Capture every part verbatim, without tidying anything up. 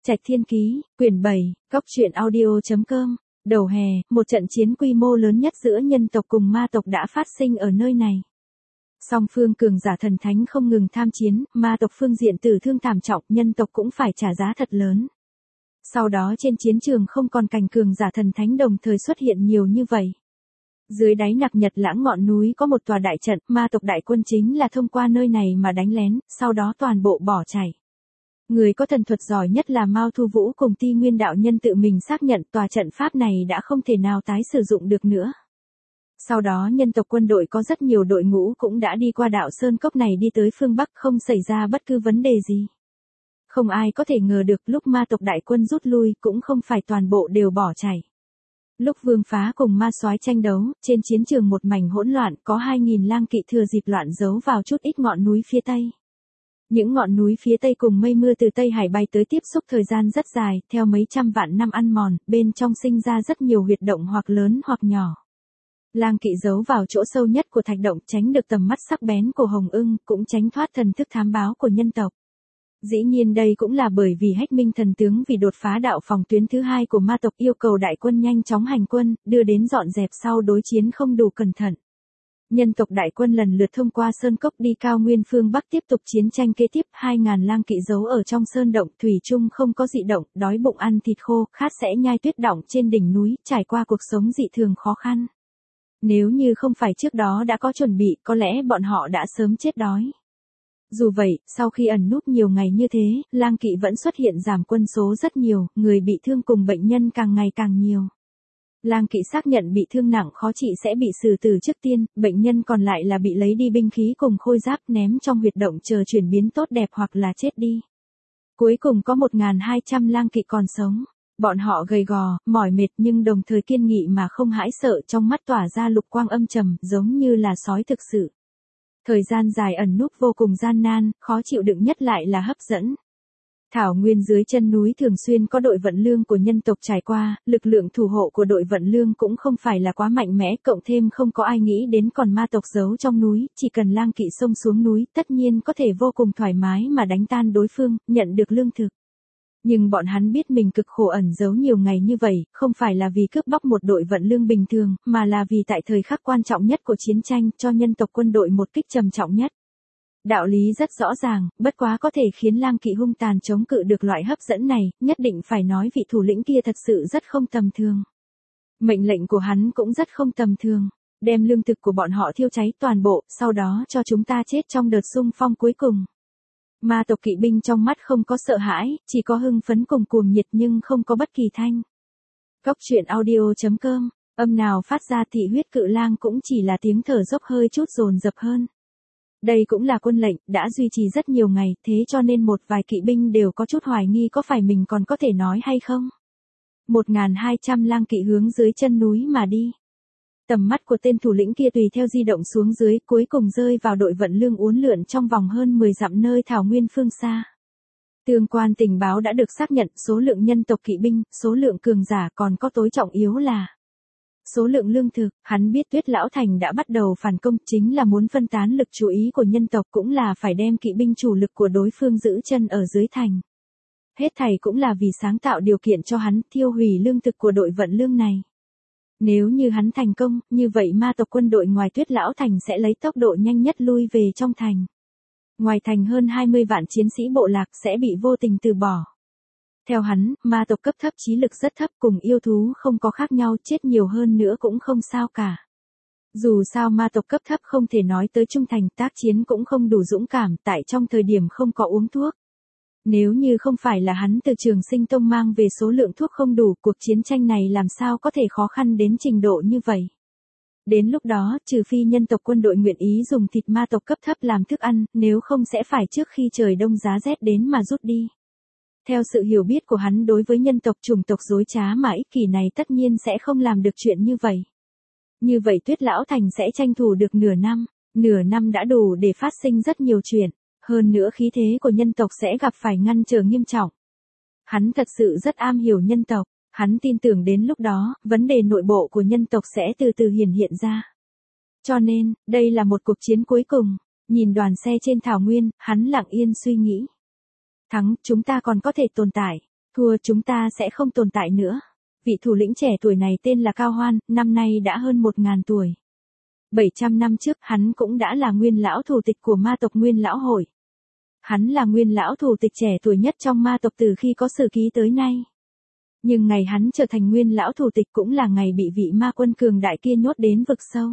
Trạch Thiên Ký, quyển bảy, góc truyện audio.com. Đầu hè, một trận chiến quy mô lớn nhất giữa nhân tộc cùng ma tộc đã phát sinh ở nơi này. Song phương cường giả thần thánh không ngừng tham chiến, ma tộc phương diện tử thương thảm trọng, nhân tộc cũng phải trả giá thật lớn. Sau đó trên chiến trường không còn cảnh cường giả thần thánh đồng thời xuất hiện nhiều như vậy. Dưới đáy Nặc Nhật Lãng ngọn núi có một tòa đại trận, ma tộc đại quân chính là thông qua nơi này mà đánh lén, sau đó toàn bộ bỏ chạy. Người có thần thuật giỏi nhất là Mao Thu Vũ cùng Ti Nguyên đạo nhân tự mình xác nhận tòa trận pháp này đã không thể nào tái sử dụng được nữa. Sau đó nhân tộc quân đội có rất nhiều đội ngũ cũng đã đi qua đạo Sơn Cốc này đi tới phương Bắc, không xảy ra bất cứ vấn đề gì. Không ai có thể ngờ được lúc ma tộc đại quân rút lui cũng không phải toàn bộ đều bỏ chạy. Lúc Vương Phá cùng ma soái tranh đấu, trên chiến trường một mảnh hỗn loạn, có hai nghìn lang kỵ thừa dịp loạn giấu vào chút ít ngọn núi phía tây. Những ngọn núi phía tây cùng mây mưa từ Tây Hải bay tới tiếp xúc thời gian rất dài, theo mấy trăm vạn năm ăn mòn, bên trong sinh ra rất nhiều huyệt động hoặc lớn hoặc nhỏ. Lang kỵ giấu vào chỗ sâu nhất của thạch động, tránh được tầm mắt sắc bén của Hồng Ưng, cũng tránh thoát thần thức thám báo của nhân tộc. Dĩ nhiên đây cũng là bởi vì Hách Minh thần tướng vì đột phá đạo phòng tuyến thứ hai của ma tộc yêu cầu đại quân nhanh chóng hành quân, đưa đến dọn dẹp sau đối chiến không đủ cẩn thận. Nhân tộc đại quân lần lượt thông qua Sơn Cốc đi cao nguyên phương Bắc tiếp tục chiến tranh kế tiếp, hai ngàn lang kỵ giấu ở trong sơn động, thủy chung không có dị động, đói bụng ăn thịt khô, khát sẽ nhai tuyết đọng trên đỉnh núi, trải qua cuộc sống dị thường khó khăn. Nếu như không phải trước đó đã có chuẩn bị, có lẽ bọn họ đã sớm chết đói. Dù vậy, sau khi ẩn núp nhiều ngày như thế, lang kỵ vẫn xuất hiện giảm quân số rất nhiều, người bị thương cùng bệnh nhân càng ngày càng nhiều. Lang kỵ xác nhận bị thương nặng khó trị sẽ bị xử tử trước tiên, bệnh nhân còn lại là bị lấy đi binh khí cùng khôi giáp ném trong huyệt động chờ chuyển biến tốt đẹp hoặc là chết đi. Cuối cùng có một nghìn hai trăm lang kỵ còn sống. Bọn họ gầy gò, mỏi mệt nhưng đồng thời kiên nghị mà không hãi sợ, trong mắt tỏa ra lục quang âm trầm, giống như là sói thực sự. Thời gian dài ẩn núp vô cùng gian nan, khó chịu đựng nhất lại là hấp dẫn. Thảo nguyên dưới chân núi thường xuyên có đội vận lương của nhân tộc trải qua, lực lượng thủ hộ của đội vận lương cũng không phải là quá mạnh mẽ, cộng thêm không có ai nghĩ đến còn ma tộc giấu trong núi, chỉ cần lang kỵ xông xuống núi, tất nhiên có thể vô cùng thoải mái mà đánh tan đối phương, nhận được lương thực. Nhưng bọn hắn biết mình cực khổ ẩn giấu nhiều ngày như vậy, không phải là vì cướp bóc một đội vận lương bình thường, mà là vì tại thời khắc quan trọng nhất của chiến tranh, cho nhân tộc quân đội một kích trầm trọng nhất. Đạo lý rất rõ ràng, bất quá có thể khiến lang kỵ hung tàn chống cự được loại hấp dẫn này, nhất định phải nói vị thủ lĩnh kia thật sự rất không tầm thường. Mệnh lệnh của hắn cũng rất không tầm thường, đem lương thực của bọn họ thiêu cháy toàn bộ, sau đó cho chúng ta chết trong đợt xung phong cuối cùng. Ma tộc kỵ binh trong mắt không có sợ hãi, chỉ có hưng phấn cùng cuồng nhiệt nhưng không có bất kỳ thanh. Góc truyện audio.com, âm nào phát ra thị huyết cự lang cũng chỉ là tiếng thở dốc hơi chút dồn dập hơn. Đây cũng là quân lệnh, đã duy trì rất nhiều ngày, thế cho nên một vài kỵ binh đều có chút hoài nghi có phải mình còn có thể nói hay không. một nghìn hai trăm lang kỵ hướng dưới chân núi mà đi. Tầm mắt của tên thủ lĩnh kia tùy theo di động xuống dưới, cuối cùng rơi vào đội vận lương uốn lượn trong vòng hơn mười dặm nơi thảo nguyên phương xa. Tương quan tình báo đã được xác nhận, số lượng nhân tộc kỵ binh, số lượng cường giả, còn có tối trọng yếu là số lượng lương thực. Hắn biết Tuyết Lão Thành đã bắt đầu phản công, chính là muốn phân tán lực chú ý của nhân tộc, cũng là phải đem kỵ binh chủ lực của đối phương giữ chân ở dưới thành. Hết thảy cũng là vì sáng tạo điều kiện cho hắn tiêu hủy lương thực của đội vận lương này. Nếu như hắn thành công, như vậy ma tộc quân đội ngoài Tuyết Lão Thành sẽ lấy tốc độ nhanh nhất lui về trong thành. Ngoài thành hơn hai mươi vạn chiến sĩ bộ lạc sẽ bị vô tình từ bỏ. Theo hắn, ma tộc cấp thấp trí lực rất thấp, cùng yêu thú không có khác nhau, chết nhiều hơn nữa cũng không sao cả. Dù sao ma tộc cấp thấp không thể nói tới trung thành, tác chiến cũng không đủ dũng cảm, tại trong thời điểm không có uống thuốc. Nếu như không phải là hắn từ Trường Sinh Tông mang về số lượng thuốc không đủ, cuộc chiến tranh này làm sao có thể khó khăn đến trình độ như vậy. Đến lúc đó, trừ phi nhân tộc quân đội nguyện ý dùng thịt ma tộc cấp thấp làm thức ăn, nếu không sẽ phải trước khi trời đông giá rét đến mà rút đi. Theo sự hiểu biết của hắn đối với nhân tộc chủng tộc dối trá mà ích kỷ này tất nhiên sẽ không làm được chuyện như vậy. Như vậy Tuyết Lão Thành sẽ tranh thủ được nửa năm, nửa năm đã đủ để phát sinh rất nhiều chuyện, hơn nữa khí thế của nhân tộc sẽ gặp phải ngăn trở nghiêm trọng. Hắn thật sự rất am hiểu nhân tộc, hắn tin tưởng đến lúc đó, vấn đề nội bộ của nhân tộc sẽ từ từ hiển hiện ra. Cho nên, đây là một cuộc chiến cuối cùng, nhìn đoàn xe trên thảo nguyên, hắn lặng yên suy nghĩ. Thắng, chúng ta còn có thể tồn tại. Thua chúng ta sẽ không tồn tại nữa. Vị thủ lĩnh trẻ tuổi này tên là Cao Hoan, năm nay đã hơn một ngàn tuổi. bảy trăm năm trước hắn cũng đã là nguyên lão thủ tịch của ma tộc Nguyên Lão Hội. Hắn là nguyên lão thủ tịch trẻ tuổi nhất trong ma tộc từ khi có sử ký tới nay. Nhưng ngày hắn trở thành nguyên lão thủ tịch cũng là ngày bị vị ma quân cường đại kia nhốt đến vực sâu.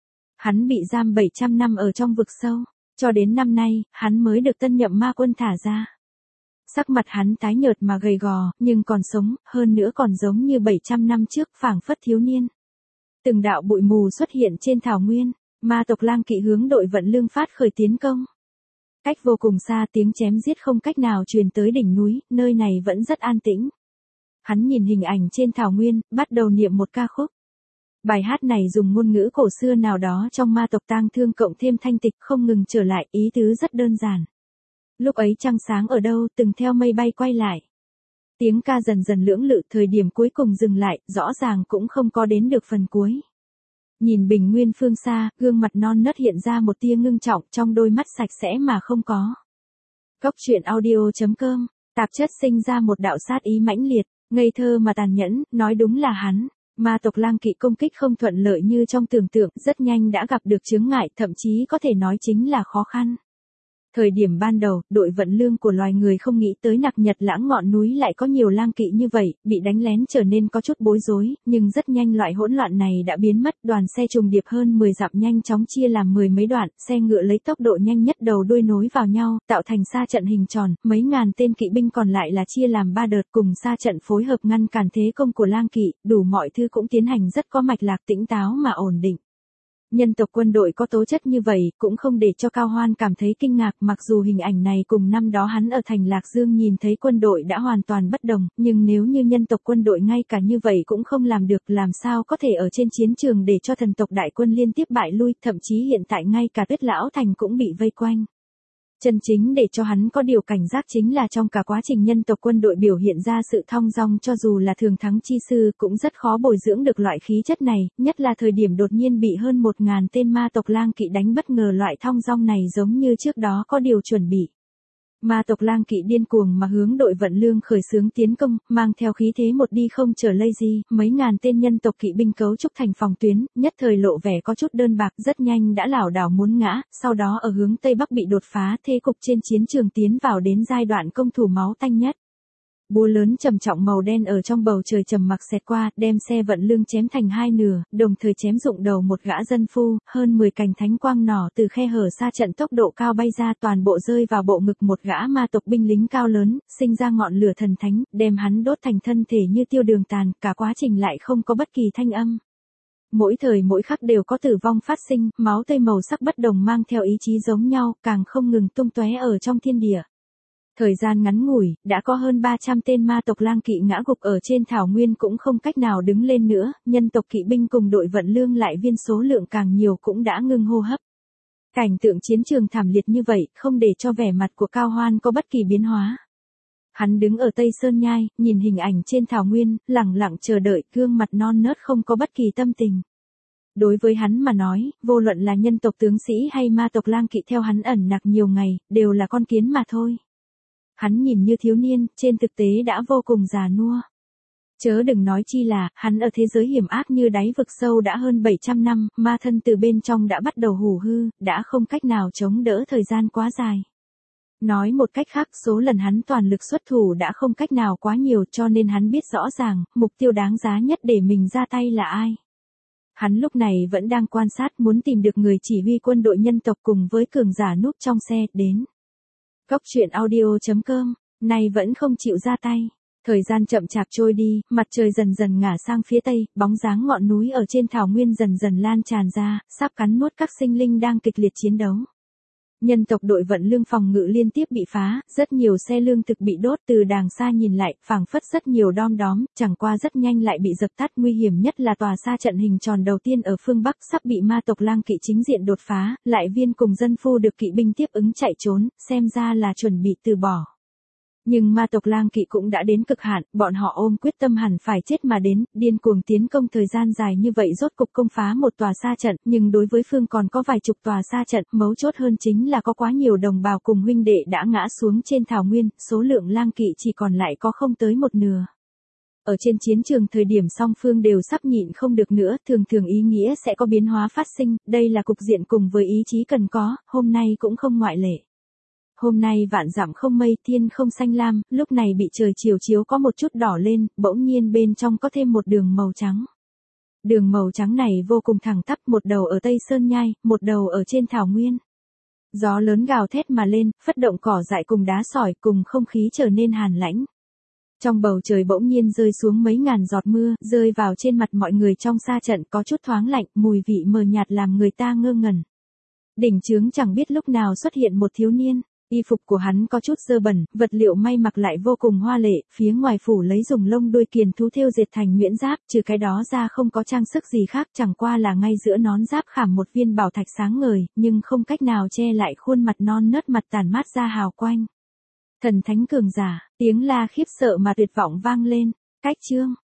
Hắn bị giam bảy trăm năm ở trong vực sâu, cho đến năm nay, hắn mới được tân nhậm ma quân thả ra. Sắc mặt hắn tái nhợt mà gầy gò, nhưng còn sống, hơn nữa còn giống như bảy trăm năm trước, phảng phất thiếu niên. Từng đạo bụi mù xuất hiện trên thảo nguyên, ma tộc Lang Kỵ hướng đội Vận Lương phát khởi tiến công. Cách vô cùng xa tiếng chém giết không cách nào truyền tới đỉnh núi, nơi này vẫn rất an tĩnh. Hắn nhìn hình ảnh trên thảo nguyên, bắt đầu niệm một ca khúc. Bài hát này dùng ngôn ngữ cổ xưa nào đó trong ma tộc tang thương cộng thêm thanh tịch không ngừng trở lại, ý tứ rất đơn giản. Lúc ấy trăng sáng ở đâu từng theo mây bay quay lại. Tiếng ca dần dần lưỡng lự, thời điểm cuối cùng dừng lại, rõ ràng cũng không có đến được phần cuối. Nhìn bình nguyên phương xa, gương mặt non nớt hiện ra một tia ngưng trọng, trong đôi mắt sạch sẽ mà không có. Cốc truyện audio chấm com, tạp chất sinh ra một đạo sát ý mãnh liệt, ngây thơ mà tàn nhẫn, nói đúng là hắn. Ma tộc Lang Kỵ công kích không thuận lợi như trong tưởng tượng, rất nhanh đã gặp được chướng ngại, thậm chí có thể nói chính là khó khăn. Thời điểm ban đầu, đội Vận Lương của loài người không nghĩ tới Nặc Nhật Lãng ngọn núi lại có nhiều lang kỵ như vậy, bị đánh lén trở nên có chút bối rối, nhưng rất nhanh loại hỗn loạn này đã biến mất, đoàn xe trùng điệp hơn mười dặm nhanh chóng chia làm mười mấy đoạn, xe ngựa lấy tốc độ nhanh nhất đầu đuôi nối vào nhau, tạo thành sa trận hình tròn, mấy ngàn tên kỵ binh còn lại là chia làm ba đợt cùng sa trận phối hợp ngăn cản thế công của lang kỵ, đủ mọi thứ cũng tiến hành rất có mạch lạc tĩnh táo mà ổn định. Nhân tộc quân đội có tố chất như vậy, cũng không để cho Cao Hoan cảm thấy kinh ngạc, mặc dù hình ảnh này cùng năm đó hắn ở thành Lạc Dương nhìn thấy quân đội đã hoàn toàn bất đồng, nhưng nếu như nhân tộc quân đội ngay cả như vậy cũng không làm được, làm sao có thể ở trên chiến trường để cho thần tộc đại quân liên tiếp bại lui, thậm chí hiện tại ngay cả Tuyết Lão Thành cũng bị vây quanh. Chân chính để cho hắn có điều cảnh giác chính là trong cả quá trình nhân tộc quân đội biểu hiện ra sự thong dong, cho dù là thường thắng chi sư cũng rất khó bồi dưỡng được loại khí chất này, nhất là thời điểm đột nhiên bị hơn một ngàn tên ma tộc Lang Kỵ đánh bất ngờ, loại thong dong này giống như trước đó có điều chuẩn bị. Ma tộc Lang Kỵ điên cuồng mà hướng đội Vận Lương khởi xướng tiến công, mang theo khí thế một đi không trở lây gì, mấy ngàn tên nhân tộc kỵ binh cấu trúc thành phòng tuyến, nhất thời lộ vẻ có chút đơn bạc, rất nhanh đã lảo đảo muốn ngã, sau đó ở hướng Tây Bắc bị đột phá, thế cục trên chiến trường tiến vào đến giai đoạn công thủ máu tanh nhất. Búa lớn trầm trọng màu đen ở trong bầu trời trầm mặc xẹt qua, đem xe Vận Lương chém thành hai nửa, đồng thời chém rụng đầu một gã dân phu, hơn mười cành thánh quang nỏ từ khe hở xa trận tốc độ cao bay ra, toàn bộ rơi vào bộ ngực một gã ma tộc binh lính cao lớn, sinh ra ngọn lửa thần thánh, đem hắn đốt thành thân thể như tiêu đường tàn, cả quá trình lại không có bất kỳ thanh âm. Mỗi thời mỗi khắc đều có tử vong phát sinh, máu tươi màu sắc bất đồng mang theo ý chí giống nhau, càng không ngừng tung tóe ở trong thiên địa. Thời gian ngắn ngủi, đã có hơn ba trăm tên ma tộc Lang Kỵ ngã gục ở trên thảo nguyên cũng không cách nào đứng lên nữa, nhân tộc kỵ binh cùng đội Vận Lương lại viên số lượng càng nhiều cũng đã ngưng hô hấp. Cảnh tượng chiến trường thảm liệt như vậy, không để cho vẻ mặt của Cao Hoan có bất kỳ biến hóa. Hắn đứng ở Tây Sơn Nhai, nhìn hình ảnh trên thảo nguyên, lặng lặng chờ đợi, gương mặt non nớt không có bất kỳ tâm tình. Đối với hắn mà nói, vô luận là nhân tộc tướng sĩ hay ma tộc Lang Kỵ theo hắn ẩn nặc nhiều ngày, đều là con kiến mà thôi. Hắn nhìn như thiếu niên, trên thực tế đã vô cùng già nua. Chớ đừng nói chi là, hắn ở thế giới hiểm ác như đáy vực sâu đã hơn bảy trăm năm, ma thân từ bên trong đã bắt đầu hủ hư, đã không cách nào chống đỡ thời gian quá dài. Nói một cách khác, số lần hắn toàn lực xuất thủ đã không cách nào quá nhiều, cho nên hắn biết rõ ràng, mục tiêu đáng giá nhất để mình ra tay là ai. Hắn lúc này vẫn đang quan sát, muốn tìm được người chỉ huy quân đội nhân tộc cùng với cường giả núp trong xe, đến. Cốc truyện audio chấm com, nay vẫn không chịu ra tay. Thời gian chậm chạp trôi đi, mặt trời dần dần ngả sang phía tây, bóng dáng ngọn núi ở trên thảo nguyên dần dần lan tràn ra, sắp cắn nuốt các sinh linh đang kịch liệt chiến đấu. Nhân tộc đội Vận Lương phòng ngự liên tiếp bị phá, rất nhiều xe lương thực bị đốt, từ đàng xa nhìn lại, phảng phất rất nhiều đom đóm, chẳng qua rất nhanh lại bị dập tắt, nguy hiểm nhất là tòa sa trận hình tròn đầu tiên ở phương Bắc sắp bị ma tộc Lang Kỵ chính diện đột phá, lại viên cùng dân phu được kỵ binh tiếp ứng chạy trốn, xem ra là chuẩn bị từ bỏ. Nhưng ma tộc lang kỵ cũng đã đến cực hạn, bọn họ ôm quyết tâm hẳn phải chết mà đến, điên cuồng tiến công thời gian dài như vậy rốt cục công phá một tòa sa trận, nhưng đối với phương còn có vài chục tòa sa trận, mấu chốt hơn chính là có quá nhiều đồng bào cùng huynh đệ đã ngã xuống trên thảo nguyên, số lượng lang kỵ chỉ còn lại có không tới một nửa. Ở trên chiến trường thời điểm song phương đều sắp nhịn không được nữa, thường thường ý nghĩa sẽ có biến hóa phát sinh, đây là cục diện cùng với ý chí cần có, hôm nay cũng không ngoại lệ. Hôm nay vạn dặm không mây, thiên không xanh lam, lúc này bị trời chiều chiếu có một chút đỏ lên, bỗng nhiên bên trong có thêm một đường màu trắng. Đường màu trắng này vô cùng thẳng tắp, một đầu ở Tây Sơn Nhai, một đầu ở trên thảo nguyên. Gió lớn gào thét mà lên, phất động cỏ dại cùng đá sỏi, cùng không khí trở nên hàn lãnh. Trong bầu trời bỗng nhiên rơi xuống mấy ngàn giọt mưa, rơi vào trên mặt mọi người trong sa trận, có chút thoáng lạnh, mùi vị mờ nhạt làm người ta ngơ ngẩn. Đỉnh chướng chẳng biết lúc nào xuất hiện một thiếu niên. Y phục của hắn có chút dơ bẩn, vật liệu may mặc lại vô cùng hoa lệ, phía ngoài phủ lấy dùng lông đuôi kiền thú thêu dệt thành nhuyễn giáp, trừ cái đó ra không có trang sức gì khác, chẳng qua là ngay giữa nón giáp khảm một viên bảo thạch sáng ngời, nhưng không cách nào che lại khuôn mặt non nớt mặt tàn mát ra hào quang. Thần thánh cường giả, tiếng la khiếp sợ mà tuyệt vọng vang lên, cách chương.